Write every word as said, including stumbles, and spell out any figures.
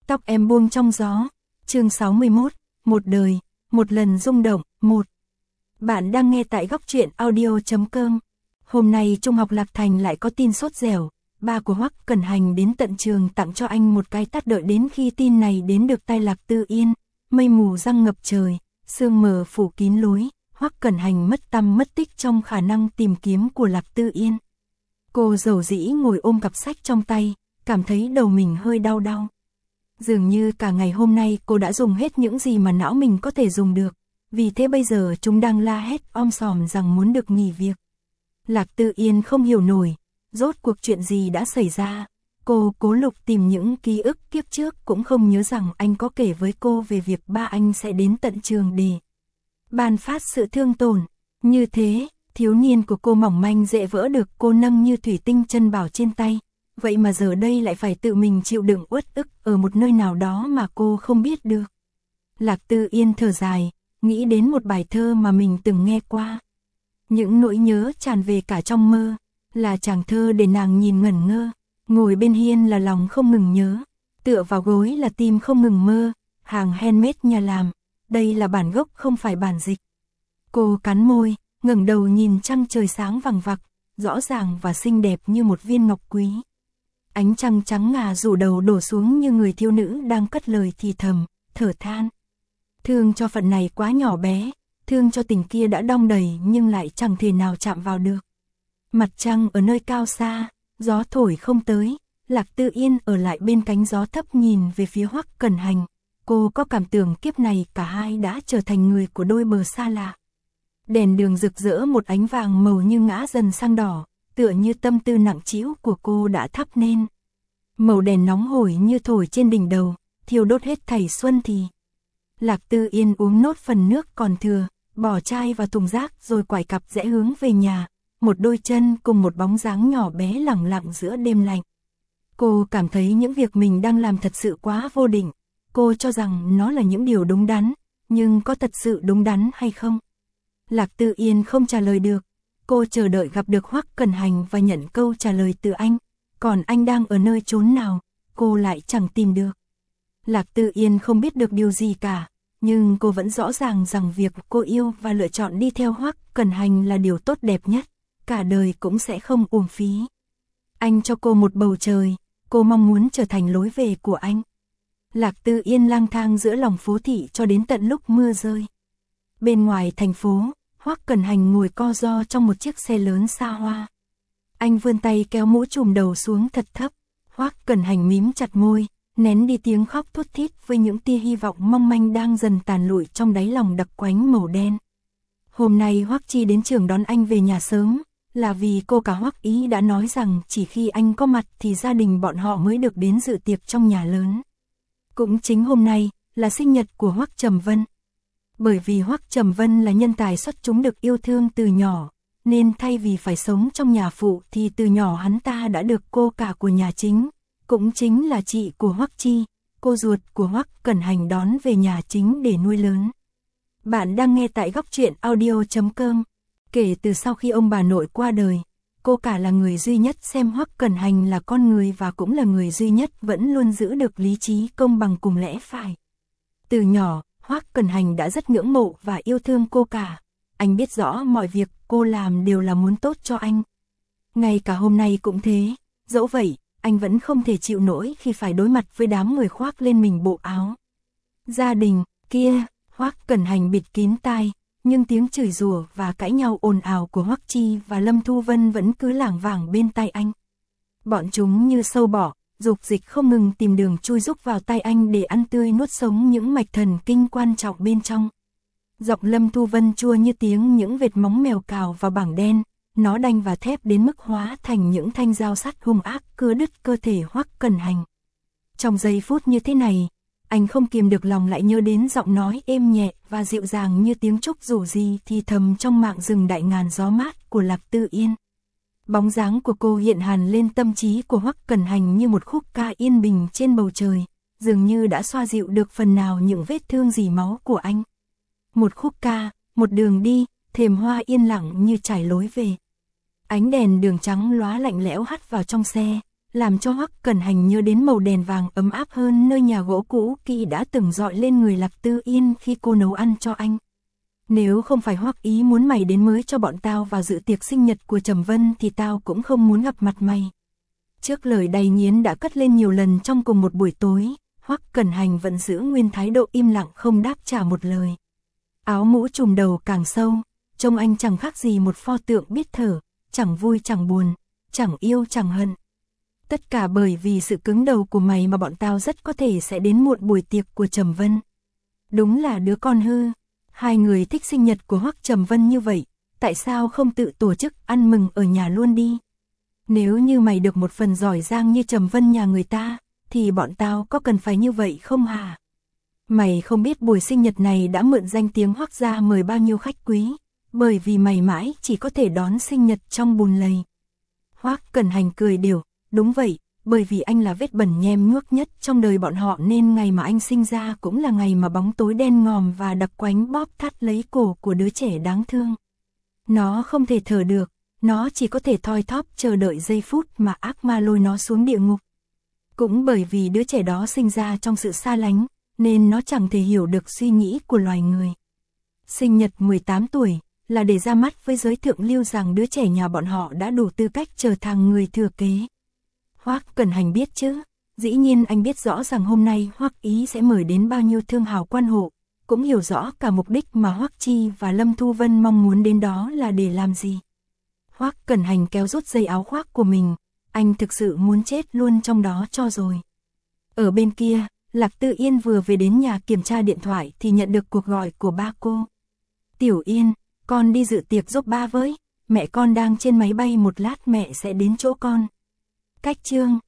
Tóc em buông trong gió. Chương sáu mươi mốt, một đời, một lần rung động, một. Bạn đang nghe tại góc truyện audio chấm com. Hôm nay Trung học Lạc Thành lại có tin sốt dẻo, ba của Hoắc Cẩn Hành đến tận trường tặng cho anh một cái tát. Đợi đến khi tin này đến được tai Lạc Tư Yên, mây mù giăng ngập trời, sương mờ phủ kín lối, Hoắc Cẩn Hành mất tăm mất tích trong khả năng tìm kiếm của Lạc Tư Yên. Cô dầu dĩ ngồi ôm cặp sách trong tay, cảm thấy đầu mình hơi đau đau. Dường như cả ngày hôm nay cô đã dùng hết những gì mà não mình có thể dùng được, vì thế bây giờ chúng đang la hét om sòm rằng muốn được nghỉ việc. Lạc Tư Yên không hiểu nổi, rốt cuộc chuyện gì đã xảy ra. Cô cố lục tìm những ký ức kiếp trước, cũng không nhớ rằng anh có kể với cô về việc ba anh sẽ đến tận trường để ban phát sự thương tổn. Như thế, thiếu niên của cô mỏng manh dễ vỡ được cô nâng như thủy tinh chân bảo trên tay. Vậy mà giờ đây lại phải tự mình chịu đựng uất ức ở một nơi nào đó mà cô không biết được. Lạc Tư Yên thở dài, nghĩ đến một bài thơ mà mình từng nghe qua. Những nỗi nhớ tràn về cả trong mơ, là chàng thơ để nàng nhìn ngẩn ngơ. Ngồi bên hiên là lòng không ngừng nhớ, tựa vào gối là tim không ngừng mơ. Hàng handmade nhà làm, đây là bản gốc không phải bản dịch. Cô cắn môi, ngẩng đầu nhìn trăng trời sáng vằng vặc, rõ ràng và xinh đẹp như một viên ngọc quý. Ánh trăng trắng ngà rủ đầu đổ xuống như người thiếu nữ đang cất lời thì thầm, thở than. Thương cho phận này quá nhỏ bé, thương cho tình kia đã đong đầy nhưng lại chẳng thể nào chạm vào được. Mặt trăng ở nơi cao xa, gió thổi không tới, Lạc Tư Yên ở lại bên cánh gió thấp nhìn về phía Hoắc Cẩn Hành. Cô có cảm tưởng kiếp này cả hai đã trở thành người của đôi bờ xa lạ. Đèn đường rực rỡ một ánh vàng màu như ngã dần sang đỏ, tựa như tâm tư nặng trĩu của cô đã thắp nên. Màu đèn nóng hổi như thổi trên đỉnh đầu, thiêu đốt hết thảy xuân thì. Lạc Tư Yên uống nốt phần nước còn thừa, bỏ chai vào thùng rác rồi quải cặp rẽ hướng về nhà. Một đôi chân cùng một bóng dáng nhỏ bé lẳng lặng giữa đêm lạnh. Cô cảm thấy những việc mình đang làm thật sự quá vô định. Cô cho rằng nó là những điều đúng đắn, nhưng có thật sự đúng đắn hay không? Lạc Tư Yên không trả lời được. Cô chờ đợi gặp được Hoắc Cẩn Hành và nhận câu trả lời từ anh. Còn anh đang ở nơi chốn nào, cô lại chẳng tìm được. Lạc Tư Yên không biết được điều gì cả, nhưng cô vẫn rõ ràng rằng việc cô yêu và lựa chọn đi theo Hoắc Cẩn Hành là điều tốt đẹp nhất. Cả đời cũng sẽ không uổng phí. Anh cho cô một bầu trời, cô mong muốn trở thành lối về của anh. Lạc Tư Yên lang thang giữa lòng phố thị cho đến tận lúc mưa rơi. Bên ngoài thành phố, Hoắc Cẩn Hành ngồi co ro trong một chiếc xe lớn xa hoa. Anh vươn tay kéo mũ trùm đầu xuống thật thấp. Hoắc Cẩn Hành mím chặt môi, nén đi tiếng khóc thút thít với những tia hy vọng mong manh đang dần tàn lụi trong đáy lòng đặc quánh màu đen. Hôm nay Hoắc Chi đến trường đón anh về nhà sớm, là vì cô cả Hoắc Ý đã nói rằng chỉ khi anh có mặt thì gia đình bọn họ mới được đến dự tiệc trong nhà lớn. Cũng chính hôm nay là sinh nhật của Hoắc Trầm Vân. Bởi vì Hoắc Trầm Vân là nhân tài xuất chúng được yêu thương từ nhỏ, nên thay vì phải sống trong nhà phụ thì từ nhỏ hắn ta đã được cô cả của nhà chính, cũng chính là chị của Hoắc Chi, cô ruột của Hoắc Cẩn Hành đón về nhà chính để nuôi lớn. Bạn đang nghe tại góc truyện audio chấm com. Kể từ sau khi ông bà nội qua đời, cô cả là người duy nhất xem Hoắc Cẩn Hành là con người và cũng là người duy nhất vẫn luôn giữ được lý trí công bằng cùng lẽ phải. Từ nhỏ, Hoắc Cẩn Hành đã rất ngưỡng mộ và yêu thương cô cả. Anh biết rõ mọi việc cô làm đều là muốn tốt cho anh. Ngay cả hôm nay cũng thế, dẫu vậy, anh vẫn không thể chịu nổi khi phải đối mặt với đám người khoác lên mình bộ áo. Gia đình, kia, Hoắc Cẩn Hành bịt kín tai. Nhưng tiếng chửi rủa và cãi nhau ồn ào của Hoắc Chi và Lâm Thu Vân vẫn cứ lảng vảng bên tai anh. Bọn chúng như sâu bọ, dục dịch không ngừng tìm đường chui rúc vào tai anh để ăn tươi nuốt sống những mạch thần kinh quan trọng bên trong. Giọng Lâm Thu Vân chua như tiếng những vệt móng mèo cào vào bảng đen, nó đanh và thép đến mức hóa thành những thanh dao sắt hung ác cưa đứt cơ thể Hoắc Cẩn Hành. Trong giây phút như thế này, anh không kiềm được lòng lại nhớ đến giọng nói êm nhẹ và dịu dàng như tiếng trúc rủ gì thì thầm trong mảng rừng đại ngàn gió mát của Lạc Tư Yên. Bóng dáng của cô hiện hằn lên tâm trí của Hoắc Cẩn Hành như một khúc ca yên bình trên bầu trời, dường như đã xoa dịu được phần nào những vết thương rỉ máu của anh. Một khúc ca, một đường đi, thềm hoa yên lặng như trải lối về. Ánh đèn đường trắng lóa lạnh lẽo hắt vào trong xe, làm cho Hoắc Cẩn Hành nhớ đến màu đèn vàng ấm áp hơn nơi nhà gỗ cũ kỹ đã từng dọi lên người Lạc Tư Yên khi cô nấu ăn cho anh. Nếu không phải Hoắc ý muốn mày đến mới cho bọn tao vào dự tiệc sinh nhật của Trầm Vân thì tao cũng không muốn gặp mặt mày. Trước lời đầy nghiến đã cất lên nhiều lần trong cùng một buổi tối, Hoắc Cẩn Hành vẫn giữ nguyên thái độ im lặng không đáp trả một lời. Áo mũ trùm đầu càng sâu, trông anh chẳng khác gì một pho tượng biết thở, chẳng vui chẳng buồn, chẳng yêu chẳng hận. Tất cả bởi vì sự cứng đầu của mày mà bọn tao rất có thể sẽ đến muộn buổi tiệc của Trầm Vân. Đúng là đứa con hư. Hai người thích sinh nhật của Hoắc Trầm Vân như vậy, tại sao không tự tổ chức ăn mừng ở nhà luôn đi? Nếu như mày được một phần giỏi giang như Trầm Vân nhà người ta, thì bọn tao có cần phải như vậy không hả? Mày không biết buổi sinh nhật này đã mượn danh tiếng Hoắc gia mời bao nhiêu khách quý, bởi vì mày mãi chỉ có thể đón sinh nhật trong bùn lầy. Hoắc Cẩn Hành cười điểu, đúng vậy, bởi vì anh là vết bẩn nhem nhuốc nhất trong đời bọn họ nên ngày mà anh sinh ra cũng là ngày mà bóng tối đen ngòm và đặc quánh bóp thắt lấy cổ của đứa trẻ đáng thương. Nó không thể thở được, nó chỉ có thể thoi thóp chờ đợi giây phút mà ác ma lôi nó xuống địa ngục. Cũng bởi vì đứa trẻ đó sinh ra trong sự xa lánh, nên nó chẳng thể hiểu được suy nghĩ của loài người. Sinh nhật mười tám tuổi là để ra mắt với giới thượng lưu rằng đứa trẻ nhà bọn họ đã đủ tư cách trở thành người thừa kế. Hoắc Cẩn Hành biết chứ, dĩ nhiên anh biết rõ rằng hôm nay Hoắc ý sẽ mời đến bao nhiêu thương hào quan hộ, cũng hiểu rõ cả mục đích mà Hoắc Chi và Lâm Thu Vân mong muốn đến đó là để làm gì. Hoắc Cẩn Hành kéo rút dây áo khoác của mình, anh thực sự muốn chết luôn trong đó cho rồi. Ở bên kia, Lạc Tư Yên vừa về đến nhà kiểm tra điện thoại thì nhận được cuộc gọi của ba cô. Tiểu Yên, con đi dự tiệc giúp ba với, mẹ con đang trên máy bay một lát mẹ sẽ đến chỗ con. Cách Trương,